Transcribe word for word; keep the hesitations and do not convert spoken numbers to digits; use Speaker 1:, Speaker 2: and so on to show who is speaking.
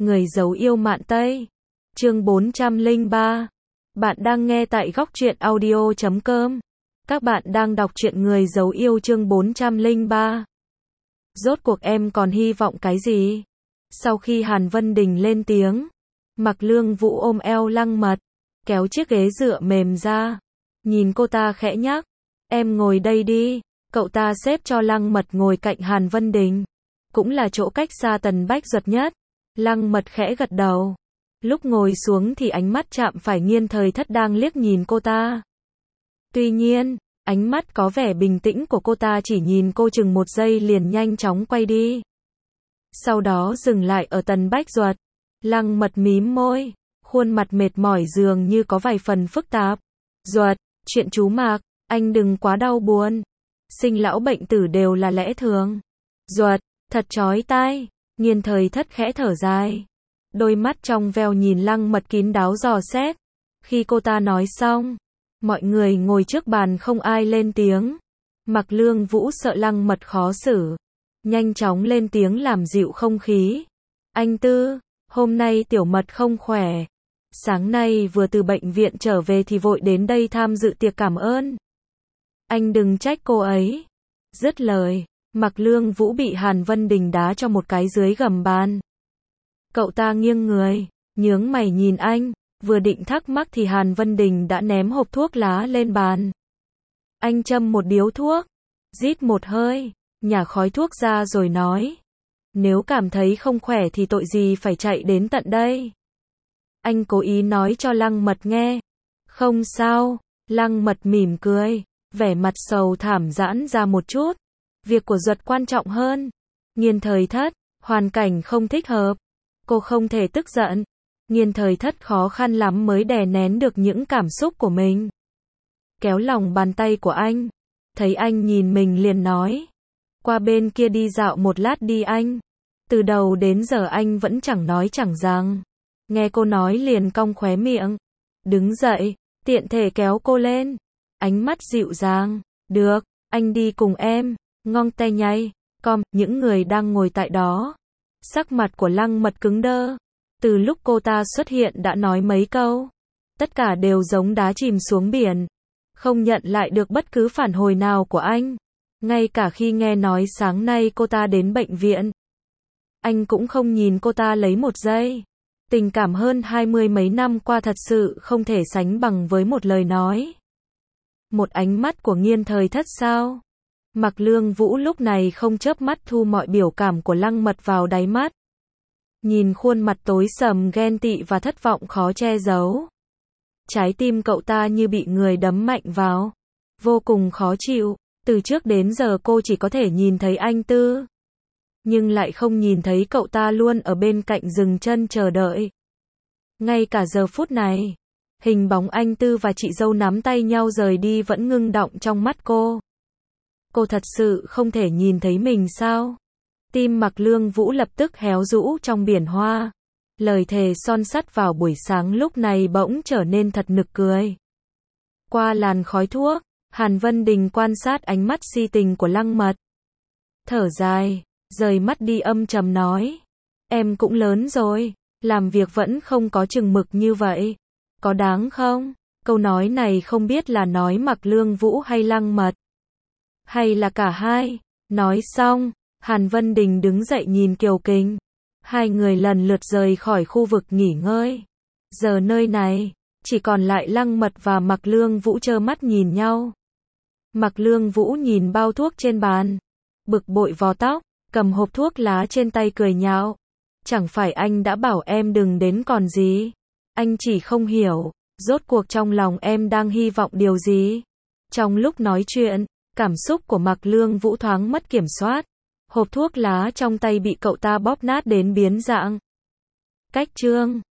Speaker 1: Người giấu yêu Mạn Tây. Chương bốn trăm lẻ ba. Bạn đang nghe tại góc truyện audio chấm com. Các bạn đang đọc truyện Người giấu yêu chương bốn trăm lẻ ba. Rốt cuộc em còn hy vọng cái gì? Sau khi Hàn Vân Đình lên tiếng, Mạc Lương Vũ ôm eo Lăng Mật, kéo chiếc ghế dựa mềm ra, nhìn cô ta khẽ nhắc, em ngồi đây đi. Cậu ta xếp cho Lăng Mật ngồi cạnh Hàn Vân Đình, cũng là chỗ cách xa Tần Bách Duật nhất. Lăng Mật khẽ gật đầu. Lúc ngồi xuống thì ánh mắt chạm phải Nghiên Thời Thất đang liếc nhìn cô ta. Tuy nhiên, ánh mắt có vẻ bình tĩnh của cô ta chỉ nhìn cô chừng một giây liền nhanh chóng quay đi. Sau đó dừng lại ở Tần Bách Duật. Lăng Mật mím môi, khuôn mặt mệt mỏi dường như có vài phần phức tạp. Duật, chuyện chú Mạc, anh đừng quá đau buồn. Sinh lão bệnh tử đều là lẽ thường. Duật, thật chói tai. Nghiên Thời Thất khẽ thở dài. Đôi mắt trong veo nhìn Lăng Mật kín đáo dò xét. Khi cô ta nói xong, mọi người ngồi trước bàn không ai lên tiếng. Mạc Lương Vũ sợ Lăng Mật khó xử, nhanh chóng lên tiếng làm dịu không khí. Anh Tư, hôm nay Tiểu Mật không khỏe. Sáng nay vừa từ bệnh viện trở về thì vội đến đây tham dự tiệc cảm ơn. Anh đừng trách cô ấy. Dứt lời, Mạc Lương Vũ bị Hàn Vân Đình đá cho một cái dưới gầm bàn. Cậu ta nghiêng người, nhướng mày nhìn anh, vừa định thắc mắc thì Hàn Vân Đình đã ném hộp thuốc lá lên bàn. Anh châm một điếu thuốc, rít một hơi, nhả khói thuốc ra rồi nói. Nếu cảm thấy không khỏe thì tội gì phải chạy đến tận đây. Anh cố ý nói cho Lăng Mật nghe. Không sao. Lăng Mật mỉm cười, vẻ mặt sầu thảm giãn ra một chút. Việc của Duật quan trọng hơn. Nghiên Thời Thất, hoàn cảnh không thích hợp. Cô không thể tức giận. Nghiên Thời Thất khó khăn lắm mới đè nén được những cảm xúc của mình. Kéo lòng bàn tay của anh. Thấy anh nhìn mình liền nói. Qua bên kia đi dạo một lát đi anh. Từ đầu đến giờ anh vẫn chẳng nói chẳng rằng. Nghe cô nói liền cong khóe miệng. Đứng dậy, tiện thể kéo cô lên. Ánh mắt dịu dàng. Được, anh đi cùng em. Ngong tay nhay, com, những người đang ngồi tại đó. Sắc mặt của Lăng Mật cứng đơ. Từ lúc cô ta xuất hiện đã nói mấy câu. Tất cả đều giống đá chìm xuống biển. Không nhận lại được bất cứ phản hồi nào của anh. Ngay cả khi nghe nói sáng nay cô ta đến bệnh viện, anh cũng không nhìn cô ta lấy một giây. Tình cảm hơn hai mươi mấy năm qua thật sự không thể sánh bằng với một lời nói. Một ánh mắt của Nghiên Thời Thất sao? Mạc Lương Vũ lúc này không chớp mắt thu mọi biểu cảm của Lăng Mật vào đáy mắt. Nhìn khuôn mặt tối sầm ghen tị và thất vọng khó che giấu. Trái tim cậu ta như bị người đấm mạnh vào. Vô cùng khó chịu. Từ trước đến giờ cô chỉ có thể nhìn thấy anh Tư, nhưng lại không nhìn thấy cậu ta luôn ở bên cạnh dừng chân chờ đợi. Ngay cả giờ phút này, hình bóng anh Tư và chị dâu nắm tay nhau rời đi vẫn ngưng đọng trong mắt cô. Cô thật sự không thể nhìn thấy mình sao? Tim Mạc Lương Vũ lập tức héo rũ trong biển hoa. Lời thề son sắt vào buổi sáng lúc này bỗng trở nên thật nực cười. Qua làn khói thuốc, Hàn Vân Đình quan sát ánh mắt si tình của Lăng Mật. Thở dài, rời mắt đi âm trầm nói. Em cũng lớn rồi, làm việc vẫn không có chừng mực như vậy. Có đáng không? Câu nói này không biết là nói Mạc Lương Vũ hay Lăng Mật. Hay là cả hai. Nói xong, Hàn Vân Đình đứng dậy nhìn Kiều Kình. Hai người lần lượt rời khỏi khu vực nghỉ ngơi. Giờ nơi này, chỉ còn lại Lăng Mật và Mạc Lương Vũ trơ mắt nhìn nhau. Mạc Lương Vũ nhìn bao thuốc trên bàn, bực bội vò tóc, cầm hộp thuốc lá trên tay cười nhạo. Chẳng phải anh đã bảo em đừng đến còn gì. Anh chỉ không hiểu, rốt cuộc trong lòng em đang hy vọng điều gì. Trong lúc nói chuyện, cảm xúc của Mạc Lương Vũ thoáng mất kiểm soát. Hộp thuốc lá trong tay bị cậu ta bóp nát đến biến dạng. Cách chương